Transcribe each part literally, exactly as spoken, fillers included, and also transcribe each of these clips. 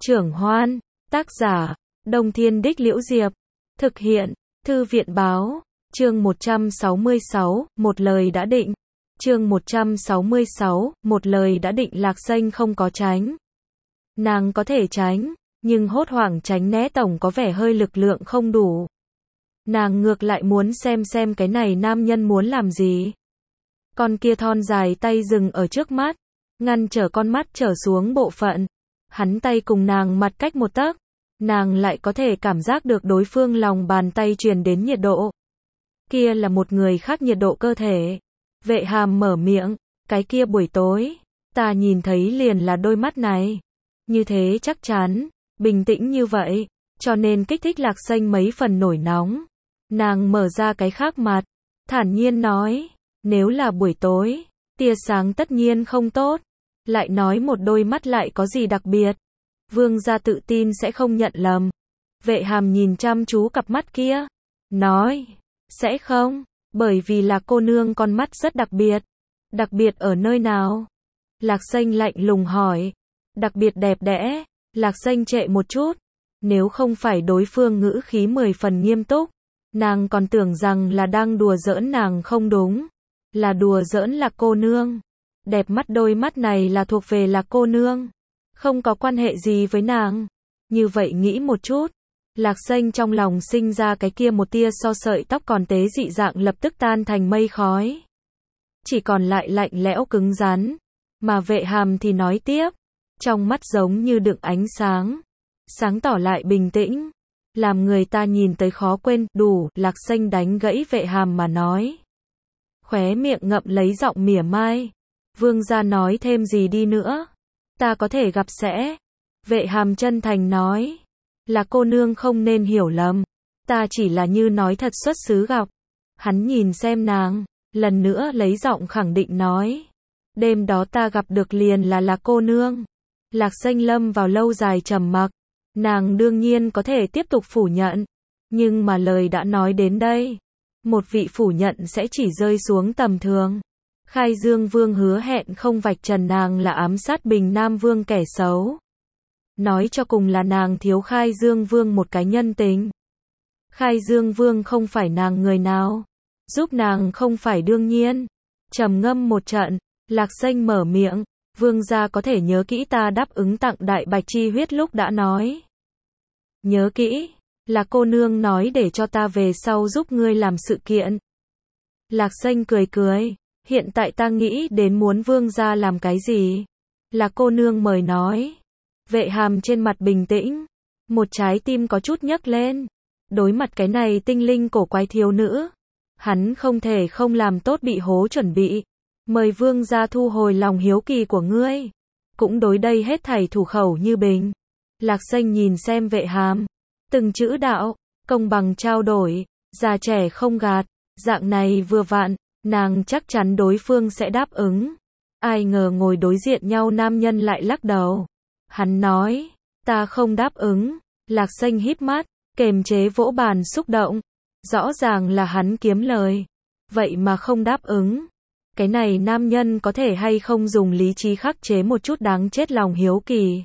Trưởng Hoan, tác giả, Đông Thiên Đích Liễu Diệp, thực hiện, Thư viện Báo, chương một trăm sáu mươi sáu, một lời đã định. Chương một trăm sáu mươi sáu, một lời đã định. Lạc Xanh không có tránh. Nàng có thể tránh, nhưng hốt hoảng tránh né tổng có vẻ hơi lực lượng không đủ. Nàng ngược lại muốn xem xem cái này nam nhân muốn làm gì. Con kia thon dài tay dừng ở trước mắt, ngăn trở con mắt trở xuống bộ phận. Hắn tay cùng nàng mặt cách một tấc, nàng lại có thể cảm giác được đối phương lòng bàn tay truyền đến nhiệt độ. Kia là một người khác nhiệt độ cơ thể. Vệ Hàm mở miệng, cái kia buổi tối, ta nhìn thấy liền là đôi mắt này. Như thế chắc chắn, bình tĩnh như vậy, cho nên kích thích Lạc Xanh mấy phần nổi nóng. Nàng mở ra cái khác mặt, thản nhiên nói, nếu là buổi tối, tia sáng tất nhiên không tốt. Lại nói một đôi mắt lại có gì đặc biệt. Vương gia tự tin sẽ không nhận lầm. Vệ Hàm nhìn chăm chú cặp mắt kia, nói, sẽ không, bởi vì là cô nương con mắt rất đặc biệt. Đặc biệt ở nơi nào? Lạc Xanh lạnh lùng hỏi. Đặc biệt đẹp đẽ. Lạc Xanh trệ một chút. Nếu không phải đối phương ngữ khí mười phần nghiêm túc, nàng còn tưởng rằng là đang đùa giỡn nàng không đúng. Là đùa giỡn là cô nương. Đẹp mắt đôi mắt này là thuộc về là cô nương. Không có quan hệ gì với nàng. Như vậy nghĩ một chút. Lạc Xanh trong lòng sinh ra cái kia một tia so sợi tóc còn tế dị dạng lập tức tan thành mây khói. Chỉ còn lại lạnh lẽo cứng rắn. Mà Vệ Hàm thì nói tiếp. Trong mắt giống như đựng ánh sáng. Sáng tỏ lại bình tĩnh. Làm người ta nhìn tới khó quên. Đủ. Lạc Xanh đánh gãy Vệ Hàm mà nói. Khóe miệng ngậm lấy giọng mỉa mai. Vương gia nói thêm gì đi nữa. Ta có thể gặp sẽ. Vệ Hàm chân thành nói. Là cô nương không nên hiểu lầm. Ta chỉ là như nói thật xuất xứ gặp. Hắn nhìn xem nàng. Lần nữa lấy giọng khẳng định nói. Đêm đó ta gặp được liền là là cô nương. Lạc Xanh lâm vào lâu dài trầm mặc. Nàng đương nhiên có thể tiếp tục phủ nhận. Nhưng mà lời đã nói đến đây. Một vị phủ nhận sẽ chỉ rơi xuống tầm thường. Khai Dương Vương hứa hẹn không vạch trần nàng là ám sát Bình Nam Vương kẻ xấu. Nói cho cùng là nàng thiếu Khai Dương Vương một cái nhân tình. Khai Dương Vương không phải nàng người nào. Giúp nàng không phải đương nhiên. Trầm ngâm một trận, Lạc Xanh mở miệng. Vương gia có thể nhớ kỹ ta đáp ứng tặng đại bạch chi huyết lúc đã nói. Nhớ kỹ, là cô nương nói để cho ta về sau giúp ngươi làm sự kiện. Lạc Xanh cười cười. Hiện tại ta nghĩ đến muốn vương gia làm cái gì? Là cô nương mời nói. Vệ Hàm trên mặt bình tĩnh. Một trái tim có chút nhấc lên. Đối mặt cái này tinh linh cổ quái thiếu nữ. Hắn không thể không làm tốt bị hố chuẩn bị. Mời vương gia thu hồi lòng hiếu kỳ của ngươi. Cũng đối đây hết thảy thủ khẩu như bình. Lạc Xanh nhìn xem Vệ Hàm. Từng chữ đạo, công bằng trao đổi, già trẻ không gạt. Dạng này vừa vặn. Nàng chắc chắn đối phương sẽ đáp ứng. Ai ngờ ngồi đối diện nhau nam nhân lại lắc đầu. Hắn nói, ta không đáp ứng. Lạc Xanh híp mắt, kềm chế vỗ bàn xúc động. Rõ ràng là hắn kiếm lời. Vậy mà không đáp ứng. Cái này nam nhân có thể hay không dùng lý trí khắc chế một chút đáng chết lòng hiếu kỳ.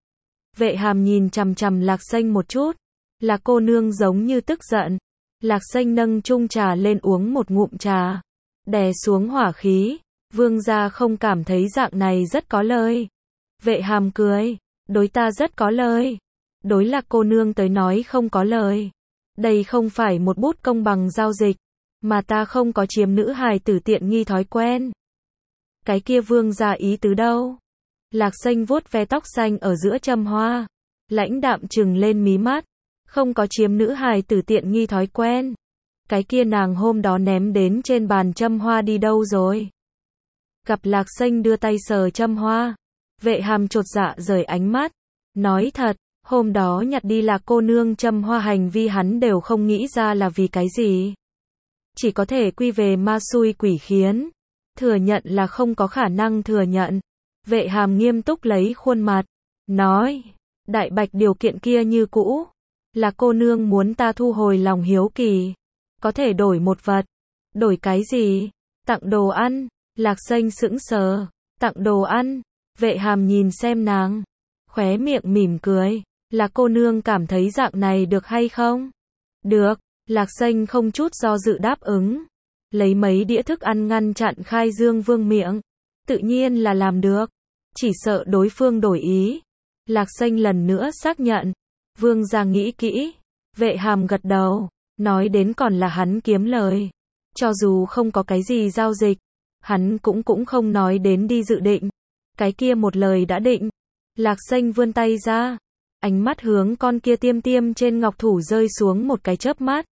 Vệ Hàm nhìn chằm chằm Lạc Xanh một chút. Là cô nương giống như tức giận. Lạc Xanh nâng chung trà lên uống một ngụm trà. Đè xuống hỏa khí. Vương gia không cảm thấy dạng này rất có lời. Vệ Hàm cười. Đối ta rất có lời. Đối Lạc cô nương tới nói không có lời. Đây không phải một bút công bằng giao dịch. Mà ta không có chiếm nữ hài tử tiện nghi thói quen. Cái kia vương gia ý tứ đâu? Lạc Xanh vuốt ve tóc xanh ở giữa châm hoa. Lãnh đạm trừng lên mí mắt. Không có chiếm nữ hài tử tiện nghi thói quen. Cái kia nàng hôm đó ném đến trên bàn châm hoa đi đâu rồi? Gặp Lạc Xanh đưa tay sờ châm hoa. Vệ Hàm chột dạ rời ánh mắt. Nói thật, hôm đó nhặt đi là cô nương châm hoa hành vi hắn đều không nghĩ ra là vì cái gì. Chỉ có thể quy về ma xui quỷ khiến. Thừa nhận là không có khả năng thừa nhận. Vệ Hàm nghiêm túc lấy khuôn mặt. Nói, đại bạch điều kiện kia như cũ. Là cô nương muốn ta thu hồi lòng hiếu kỳ. Có thể đổi một vật. Đổi cái gì? Tặng đồ ăn. Lạc Xanh sững sờ. Tặng đồ ăn. Vệ Hàm nhìn xem nàng. khóe miệng mỉm cười. Là cô nương cảm thấy dạng này được hay không? Được, Lạc Xanh không chút do dự đáp ứng. Lấy mấy đĩa thức ăn ngăn chặn Khai Dương Vương miệng. Tự nhiên là làm được. Chỉ sợ đối phương đổi ý. Lạc Xanh lần nữa xác nhận. Vương gia nghĩ kỹ. Vệ Hàm gật đầu. Nói đến còn là hắn kiếm lời. Cho dù không có cái gì giao dịch, hắn cũng cũng không nói đến đi dự định. Cái kia một lời đã định. Lạc Xanh vươn tay ra. Ánh mắt hướng con kia tiêm tiêm trên ngọc thủ rơi xuống một cái chớp mắt.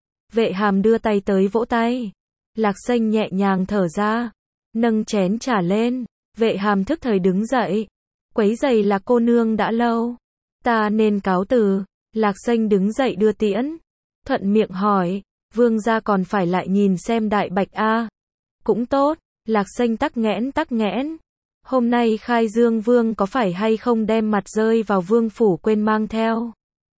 Vệ Hàm đưa tay tới vỗ tay. Lạc Xanh nhẹ nhàng thở ra. Nâng chén trà lên. Vệ Hàm thức thời đứng dậy. Quấy giày là cô nương đã lâu. Ta nên cáo từ. Lạc Xanh đứng dậy đưa tiễn. Thuận miệng hỏi. Vương gia còn phải lại nhìn xem đại bạch a. Cũng tốt. Lạc Xanh tắc nghẽn tắc nghẽn. Hôm nay Khai Dương Vương có phải hay không đem mặt rơi vào vương phủ quên mang theo.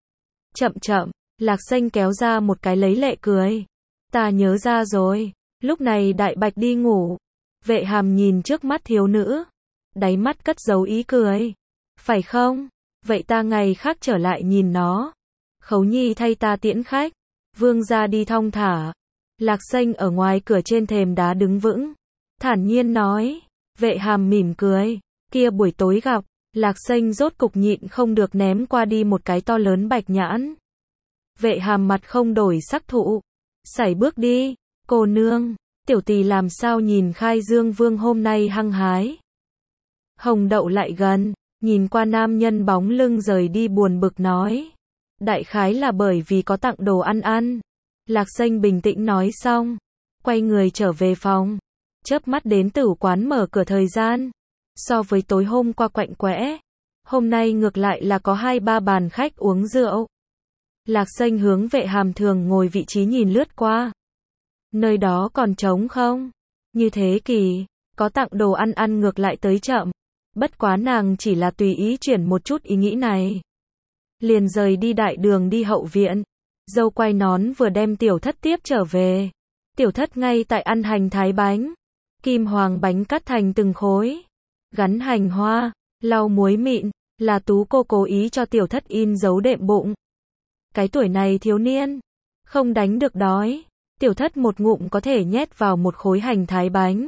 Chậm chậm. Lạc Xanh kéo ra một cái lấy lệ cười. Ta nhớ ra rồi. Lúc này đại bạch đi ngủ. Vệ Hàm nhìn trước mắt thiếu nữ. Đáy mắt cất giấu ý cười. Phải không? Vậy ta ngày khác trở lại nhìn nó. Khấu nhi thay ta tiễn khách. Vương gia đi thong thả. Lạc Xanh ở ngoài cửa trên thềm đá đứng vững. Thản nhiên nói. Vệ Hàm mỉm cười. Kia buổi tối gặp. Lạc Xanh rốt cục nhịn không được ném qua đi một cái to lớn bạch nhãn. Vệ Hàm mặt không đổi sắc thụ. Sải bước đi. Cô nương. Tiểu tỳ làm sao nhìn Khai Dương Vương hôm nay hăng hái. Hồng Đậu lại gần. Nhìn qua nam nhân bóng lưng rời đi buồn bực nói. Đại khái là bởi vì có tặng đồ ăn ăn. Lạc Xanh bình tĩnh nói xong. Quay người trở về phòng. Chớp mắt đến tử quán mở cửa thời gian. So với tối hôm qua quạnh quẽ. Hôm nay ngược lại là có hai ba bàn khách uống rượu. Lạc Xanh hướng Vệ Hàm thường ngồi vị trí nhìn lướt qua. Nơi đó còn trống không? Như thế kỳ. Có tặng đồ ăn ăn ngược lại tới chậm. Bất quá nàng chỉ là tùy ý chuyển một chút ý nghĩ này. Liền rời đi đại đường đi hậu viện. Dâu quay nón vừa đem tiểu thất tiếp trở về. Tiểu thất ngay tại ăn hành thái bánh. Kim hoàng bánh cắt thành từng khối. Gắn hành hoa, lau muối mịn, là Tú cô cố ý cho tiểu thất in dấu đệm bụng. Cái tuổi này thiếu niên, không đánh được đói. Tiểu thất một ngụm có thể nhét vào một khối hành thái bánh.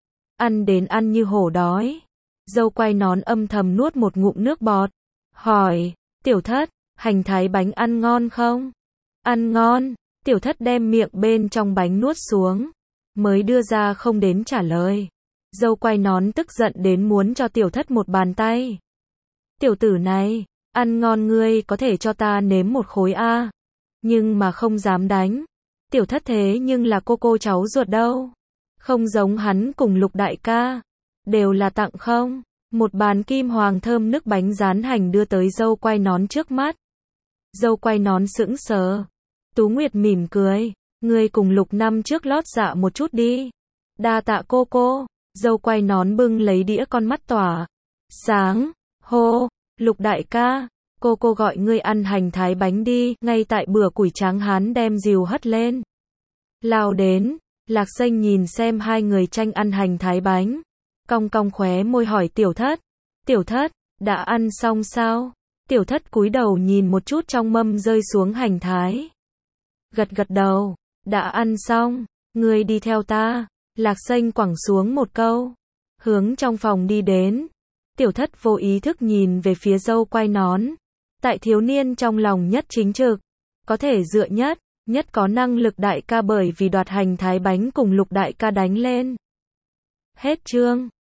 Ăn đến ăn như hổ đói. Dâu quay nón âm thầm nuốt một ngụm nước bọt. Hỏi, tiểu thất, hành thái bánh ăn ngon không? Ăn ngon. Tiểu thất đem miệng bên trong bánh nuốt xuống. Mới đưa ra không đến trả lời. Dâu quay nón tức giận đến muốn cho tiểu thất một bàn tay. Tiểu tử này, ăn ngon ngươi có thể cho ta nếm một khối a. Nhưng mà không dám đánh. Tiểu thất thế nhưng là cô cô cháu ruột đâu. Không giống hắn cùng Lục đại ca. Đều là tặng không. Một bàn kim hoàng thơm nước bánh rán hành đưa tới dâu quay nón trước mắt. Dâu quay nón sững sờ. Tú Nguyệt mỉm cười. Ngươi cùng Lục năm trước lót dạ một chút đi. Đa tạ cô cô. Dâu quay nón bưng lấy đĩa con mắt tỏa sáng. Hô, Lục đại ca. Cô cô gọi ngươi ăn hành thái bánh đi. Ngay tại bữa củi tráng hán đem rìu hất lên. Lao đến. Lạc Xanh nhìn xem hai người tranh ăn hành thái bánh. Cong cong khóe môi hỏi tiểu thất. Tiểu thất, đã ăn xong sao? Tiểu thất cúi đầu nhìn một chút trong mâm rơi xuống hành thái. Gật gật đầu. Đã ăn xong. Ngươi đi theo ta. Lạc Xanh quẳng xuống một câu. Hướng trong phòng đi đến. Tiểu thất vô ý thức nhìn về phía dâu quay nón. Tại thiếu niên trong lòng nhất chính trực. Có thể dựa nhất. Nhất có năng lực đại ca bởi vì đoạt hành thái bánh cùng Lục đại ca đánh lên. Hết chương.